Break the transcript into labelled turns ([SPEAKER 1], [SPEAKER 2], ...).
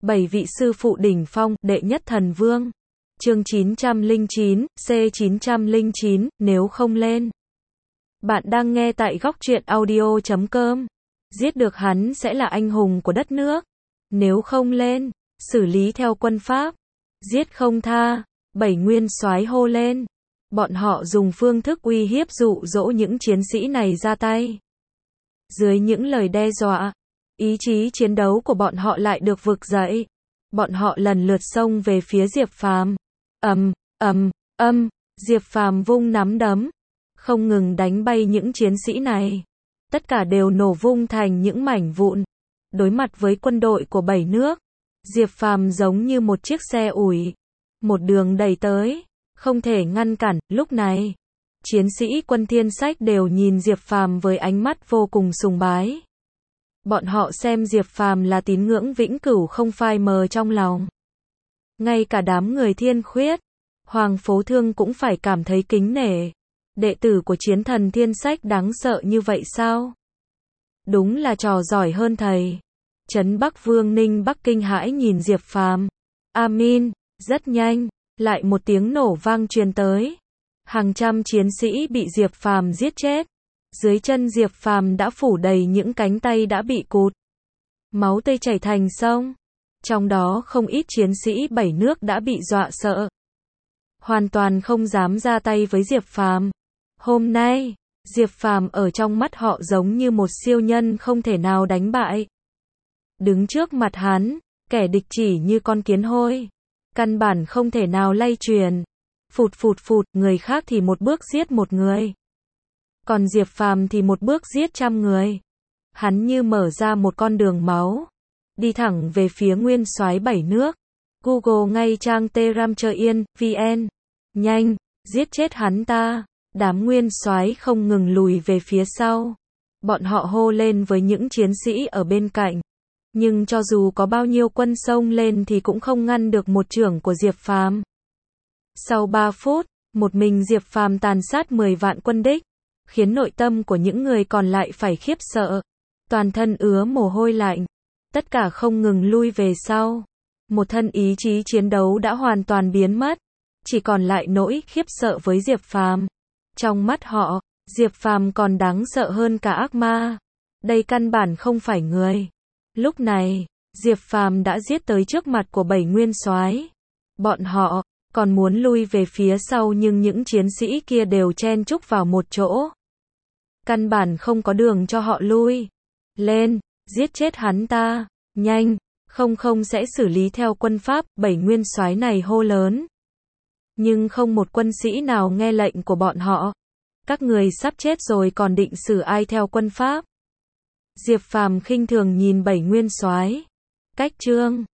[SPEAKER 1] 7 vị sư phụ đỉnh phong, đệ nhất thần vương. Chương 909, C909, nếu không lên. Bạn đang nghe tại góc truyện audio.com. Giết được hắn sẽ là anh hùng của đất nước. Nếu không lên, xử lý theo quân pháp. Giết không tha, 7 nguyên soái hô lên. Bọn họ dùng phương thức uy hiếp dụ dỗ những chiến sĩ này ra tay. Dưới những lời đe dọa, ý chí chiến đấu của bọn họ lại được vực dậy. Bọn họ lần lượt xông về phía Diệp Phàm. Diệp Phàm vung nắm đấm, không ngừng đánh bay những chiến sĩ này. Tất cả đều nổ vung thành những mảnh vụn. Đối mặt với quân đội của 7 nước, Diệp Phàm giống như một chiếc xe ủi, một đường đẩy tới, không thể ngăn cản. Lúc này, chiến sĩ quân Thiên Sách đều nhìn Diệp Phàm với ánh mắt vô cùng sùng bái. Bọn họ xem Diệp Phàm là tín ngưỡng vĩnh cửu không phai mờ trong lòng. Ngay cả đám người Thiên Khuyết, Hoàng Phố Thương cũng phải cảm thấy kính nể. Đệ tử của chiến thần Thiên Sách đáng sợ như vậy sao? Đúng là trò giỏi hơn thầy. Trấn Bắc Vương Ninh Bắc kinh hãi nhìn Diệp Phàm. Amin, rất nhanh, lại một tiếng nổ vang truyền tới. Hàng trăm chiến sĩ bị Diệp Phàm giết chết. Dưới chân Diệp Phàm đã phủ đầy những cánh tay đã bị cụt. Máu tươi chảy thành sông. Trong đó không ít chiến sĩ 7 nước đã bị dọa sợ. Hoàn toàn không dám ra tay với Diệp Phàm. Hôm nay, Diệp Phàm ở trong mắt họ giống như một siêu nhân không thể nào đánh bại. Đứng trước mặt hắn, kẻ địch chỉ như con kiến hôi. Căn bản không thể nào lay truyền. Phụt, người khác thì một bước giết một người. Còn Diệp Phàm thì một bước giết trăm người. Hắn như mở ra một con đường máu. Đi thẳng về phía nguyên soái 7 nước. Google ngay trang T-Ram-Chơ-Yên.vn. Nhanh, giết chết hắn ta. Đám nguyên soái không ngừng lùi về phía sau. Bọn họ hô lên với những chiến sĩ ở bên cạnh. Nhưng cho dù có bao nhiêu quân xông lên thì cũng không ngăn được một chưởng của Diệp Phàm. Sau 3 phút, một mình Diệp Phàm tàn sát 10 vạn quân địch, khiến nội tâm của những người còn lại phải khiếp sợ. Toàn thân ứa mồ hôi lạnh. Tất cả không ngừng lui về sau. Một thân ý chí chiến đấu đã hoàn toàn biến mất. Chỉ còn lại nỗi khiếp sợ với Diệp Phàm. Trong mắt họ, Diệp Phàm còn đáng sợ hơn cả ác ma. Đây căn bản không phải người. Lúc này, Diệp Phàm đã giết tới trước mặt của 7 nguyên soái. Bọn họ còn muốn lui về phía sau nhưng những chiến sĩ kia đều chen chúc vào một chỗ. Căn bản không có đường cho họ lui. Lên, giết chết hắn ta, nhanh, không sẽ xử lý theo quân pháp. 7 nguyên soái này hô lớn. Nhưng không một quân sĩ nào nghe lệnh của bọn họ. Các người sắp chết rồi còn định xử ai theo quân pháp? Diệp Phàm khinh thường nhìn 7 nguyên soái. Cách chương